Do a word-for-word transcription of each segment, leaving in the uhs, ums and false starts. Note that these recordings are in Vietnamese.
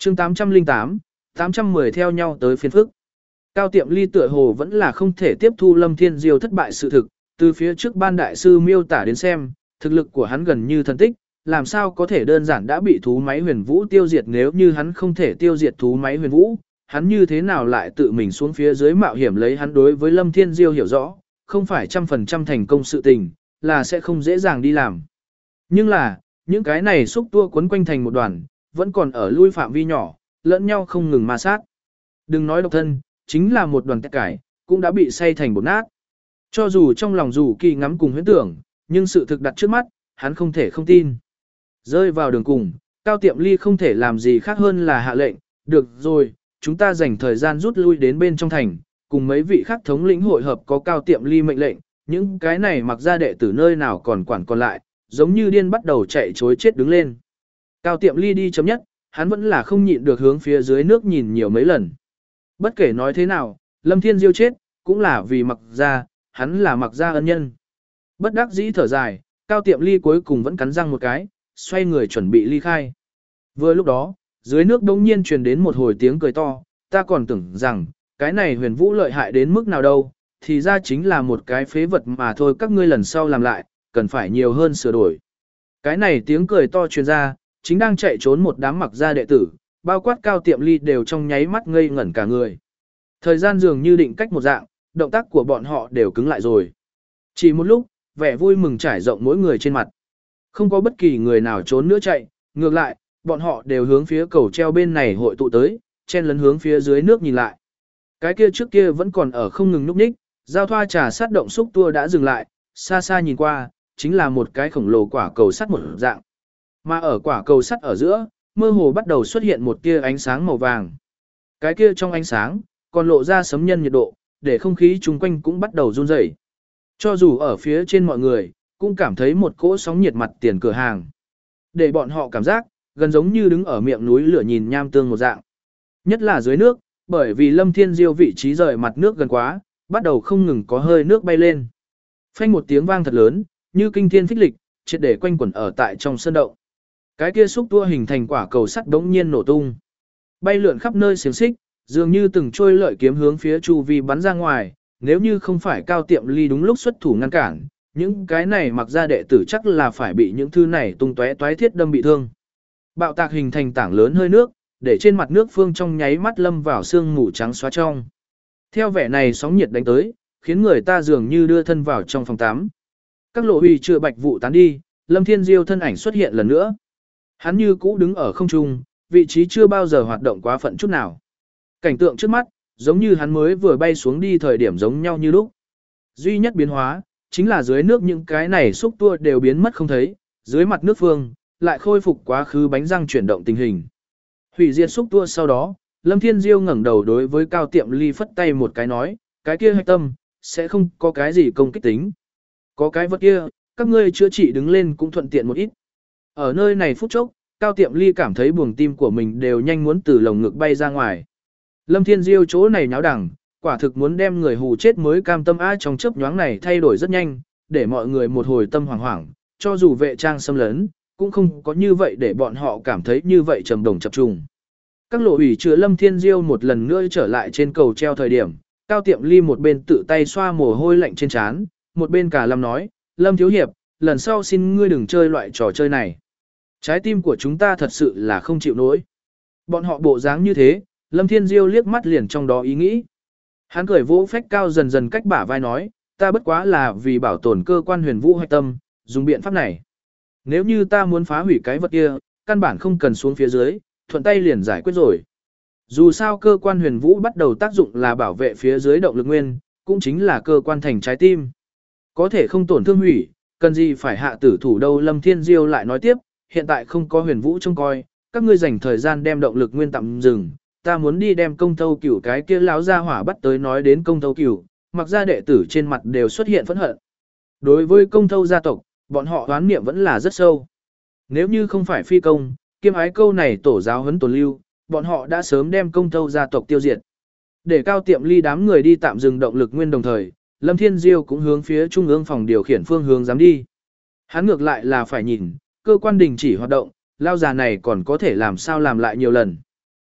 chương tám trăm lẻ tám, tám trăm mười theo nhau tới phiên phức. Cao Tiệm Ly tựa hồ vẫn là không thể tiếp thu Lâm Thiên Diêu thất bại sự thực, từ phía trước ban đại sư miêu tả đến xem, thực lực của hắn gần như thần tích, làm sao có thể đơn giản đã bị thú máy huyền vũ tiêu diệt, nếu như hắn không thể tiêu diệt thú máy huyền vũ, hắn như thế nào lại tự mình xuống phía dưới mạo hiểm lấy hắn đối với Lâm Thiên Diêu hiểu rõ, không phải trăm phần trăm thành công sự tình, là sẽ không dễ dàng đi làm. Nhưng là, những cái này xúc tua quấn quanh thành một đoàn, vẫn còn ở lui phạm vi nhỏ, lẫn nhau không ngừng ma sát. Đừng nói độc thân, chính là một đoàn tét cải, cũng đã bị xay thành bột nát. Cho dù trong lòng dù kỳ ngắm cùng huyễn tưởng, nhưng sự thực đặt trước mắt, hắn không thể không tin. Rơi vào đường cùng, Cao Tiệm Ly không thể làm gì khác hơn là hạ lệnh, được rồi, chúng ta dành thời gian rút lui đến bên trong thành, cùng mấy vị khác thống lĩnh hội hợp có Cao Tiệm Ly mệnh lệnh, những cái này mặc ra đệ tử nơi nào còn quản còn lại, giống như điên bắt đầu chạy chối chết đứng lên. Cao Tiệm Ly đi chấm nhất, hắn vẫn là không nhịn được hướng phía dưới nước nhìn nhiều mấy lần. Bất kể nói thế nào, Lâm Thiên Diêu chết, cũng là vì mặc ra, hắn là mặc ra ân nhân. Bất đắc dĩ thở dài, Cao Tiệm Ly cuối cùng vẫn cắn răng một cái, xoay người chuẩn bị ly khai. Vừa lúc đó, dưới nước đống nhiên truyền đến một hồi tiếng cười to, ta còn tưởng rằng, cái này huyền vũ lợi hại đến mức nào đâu, thì ra chính là một cái phế vật mà thôi, các ngươi lần sau làm lại, cần phải nhiều hơn sửa đổi. Cái này tiếng cười to truyền ra, chính đang chạy trốn một đám mặc gia đệ tử, bao quát Cao Tiệm Ly đều trong nháy mắt ngây ngẩn cả người. Thời gian dường như định cách một dạng, động tác của bọn họ đều cứng lại rồi. Chỉ một lúc, vẻ vui mừng trải rộng mỗi người trên mặt. Không có bất kỳ người nào trốn nữa chạy, ngược lại, bọn họ đều hướng phía cầu treo bên này hội tụ tới, chen lấn hướng phía dưới nước nhìn lại. Cái kia trước kia vẫn còn ở không ngừng núp ních, giao thoa trà sát động xúc tua đã dừng lại, xa xa nhìn qua, chính là một cái khổng lồ quả cầu sắt một dạng. Mà ở quả cầu sắt ở giữa, mơ hồ bắt đầu xuất hiện một tia ánh sáng màu vàng. Cái kia trong ánh sáng, còn lộ ra sấm nhân nhiệt độ, để không khí chung quanh cũng bắt đầu run rẩy. Cho dù ở phía trên mọi người, cũng cảm thấy một cỗ sóng nhiệt mặt tiền cửa hàng. Để bọn họ cảm giác, gần giống như đứng ở miệng núi lửa nhìn nham tương một dạng. Nhất là dưới nước, bởi vì Lâm Thiên Diêu vị trí rời mặt nước gần quá, bắt đầu không ngừng có hơi nước bay lên. Phanh một tiếng vang thật lớn, như kinh thiên phích lịch, triệt để quanh quẩn ở tại trong sơn động. Cái kia xúc tua hình thành quả cầu sắt đống nhiên nổ tung. Bay lượn khắp nơi xiềng xích, dường như từng trôi lợi kiếm hướng phía chu vi bắn ra ngoài, nếu như không phải Cao Tiệm Ly đúng lúc xuất thủ ngăn cản, những cái này mặc ra đệ tử chắc là phải bị những thứ này tung tóe toái thiết đâm bị thương. Bạo tạc hình thành tảng lớn hơi nước, để trên mặt nước phương trong nháy mắt lâm vào sương mù trắng xóa trong. Theo vẻ này sóng nhiệt đánh tới, khiến người ta dường như đưa thân vào trong phòng tắm. Các lộ huy chưa bạch vụ tán đi, Lâm Thiên Diêu thân ảnh xuất hiện lần nữa. Hắn như cũ đứng ở không trung, vị trí chưa bao giờ hoạt động quá phận chút nào. Cảnh tượng trước mắt, giống như hắn mới vừa bay xuống đi thời điểm giống nhau như lúc. Duy nhất biến hóa, chính là dưới nước những cái này xúc tua đều biến mất không thấy, dưới mặt nước phương, lại khôi phục quá khứ bánh răng chuyển động tình hình. Hủy diệt xúc tua sau đó, Lâm Thiên Diêu ngẩng đầu đối với Cao Tiệm Ly phất tay một cái nói, cái kia hạch tâm, sẽ không có cái gì công kích tính. Có cái vật kia, các ngươi chữa trị đứng lên cũng thuận tiện một ít. Ở nơi này phút chốc, Cao Tiệm Ly cảm thấy buồng tim của mình đều nhanh muốn từ lồng ngực bay ra ngoài. Lâm Thiên Diêu chỗ này nháo đẳng, quả thực muốn đem người hù chết mới cam tâm a, trong chớp nhoáng này thay đổi rất nhanh, để mọi người một hồi tâm hoảng hoảng, cho dù vệ trang xâm lấn, cũng không có như vậy để bọn họ cảm thấy như vậy trầm đồng chập trùng. Các lộ ủy chứa Lâm Thiên Diêu một lần nữa trở lại trên cầu treo thời điểm, Cao Tiệm Ly một bên tự tay xoa mồ hôi lạnh trên trán, một bên cả Lâm nói, Lâm Thiếu Hiệp, lần sau xin ngươi đừng chơi loại trò chơi này. Trái tim của chúng ta thật sự là không chịu nổi. Bọn họ bộ dáng như thế, Lâm Thiên Diêu liếc mắt liền trong đó ý nghĩ. Hắn cười vỗ phách Cao dần dần cách bả vai nói, ta bất quá là vì bảo tồn cơ quan huyền vũ hạch tâm, dùng biện pháp này. Nếu như ta muốn phá hủy cái vật kia, căn bản không cần xuống phía dưới, thuận tay liền giải quyết rồi. Dù sao cơ quan huyền vũ bắt đầu tác dụng là bảo vệ phía dưới động lực nguyên, cũng chính là cơ quan thành trái tim. Có thể không tổn thương hủy, cần gì phải hạ tử thủ đâu. Lâm Thiên Diêu lại nói tiếp, hiện tại không có huyền vũ trông coi, các ngươi dành thời gian đem động lực nguyên tạm dừng, ta muốn đi đem công thâu cửu cái kia láo ra hỏa bắt tới. Nói đến công thâu cửu, mặc ra đệ tử trên mặt đều xuất hiện phẫn hận. Đối với công thâu gia tộc, bọn họ oán niệm vẫn là rất sâu. Nếu như không phải phi công, kiêm ái câu này tổ giáo huấn tồn lưu, bọn họ đã sớm đem công thâu gia tộc tiêu diệt. Để Cao Tiệm Ly đám người đi tạm dừng động lực nguyên đồng thời, Lâm Thiên Diêu cũng hướng phía trung ương phòng điều khiển phương hướng dám đi. Hắn ngược lại là phải nhìn, cơ quan đình chỉ hoạt động, lao già này còn có thể làm sao làm lại nhiều lần.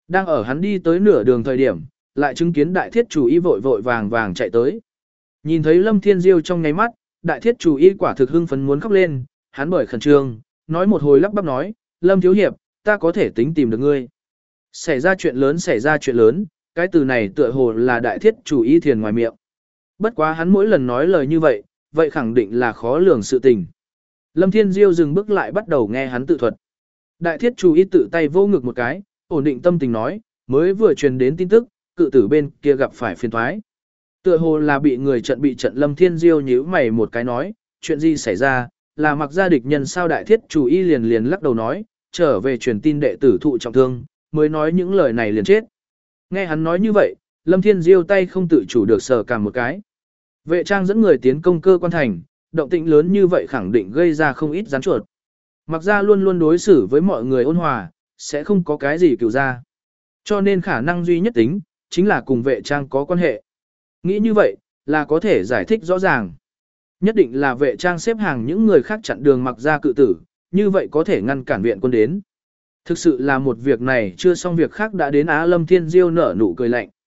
Đang ở hắn đi tới nửa đường thời điểm, lại chứng kiến đại thiết chủ y vội vội vàng vàng chạy tới. Nhìn thấy Lâm Thiên Diêu trong nháy mắt, đại thiết chủ y quả thực hưng phấn muốn khóc lên, hắn bởi khẩn trương, nói một hồi lắp bắp nói, Lâm Thiếu Hiệp, ta có thể tính tìm được ngươi. Xảy ra chuyện lớn xảy ra chuyện lớn, cái từ này tựa hồ là đại thiết chủ y thiền ngoài miệng. Bất quá hắn mỗi lần nói lời như vậy, vậy khẳng định là khó lường sự tình. Lâm Thiên Diêu dừng bước lại bắt đầu nghe hắn tự thuật. Đại thiết chủ y tự tay vô ngực một cái, ổn định tâm tình nói, mới vừa truyền đến tin tức, cự tử bên kia gặp phải phiền thoái. Tựa hồ là bị người trận bị trận. Lâm Thiên Diêu nhíu mày một cái nói, chuyện gì xảy ra, là mặc gia địch nhân sao? Đại thiết chủ y liền liền lắc đầu nói, trở về truyền tin đệ tử thụ trọng thương, mới nói những lời này liền chết. Nghe hắn nói như vậy, Lâm Thiên Diêu tay không tự chủ được sờ cả một cái. Vệ trang dẫn người tiến công cơ quan thành, động tĩnh lớn như vậy khẳng định gây ra không ít rắn chuột. Mặc gia luôn luôn đối xử với mọi người ôn hòa, sẽ không có cái gì cựu ra. Cho nên khả năng duy nhất tính, chính là cùng vệ trang có quan hệ. Nghĩ như vậy, là có thể giải thích rõ ràng. Nhất định là vệ trang xếp hàng những người khác chặn đường mặc gia cự tử, như vậy có thể ngăn cản viện quân đến. Thực sự là một việc này chưa xong việc khác đã đến. Á. Lâm Thiên Diêu nở nụ cười lạnh.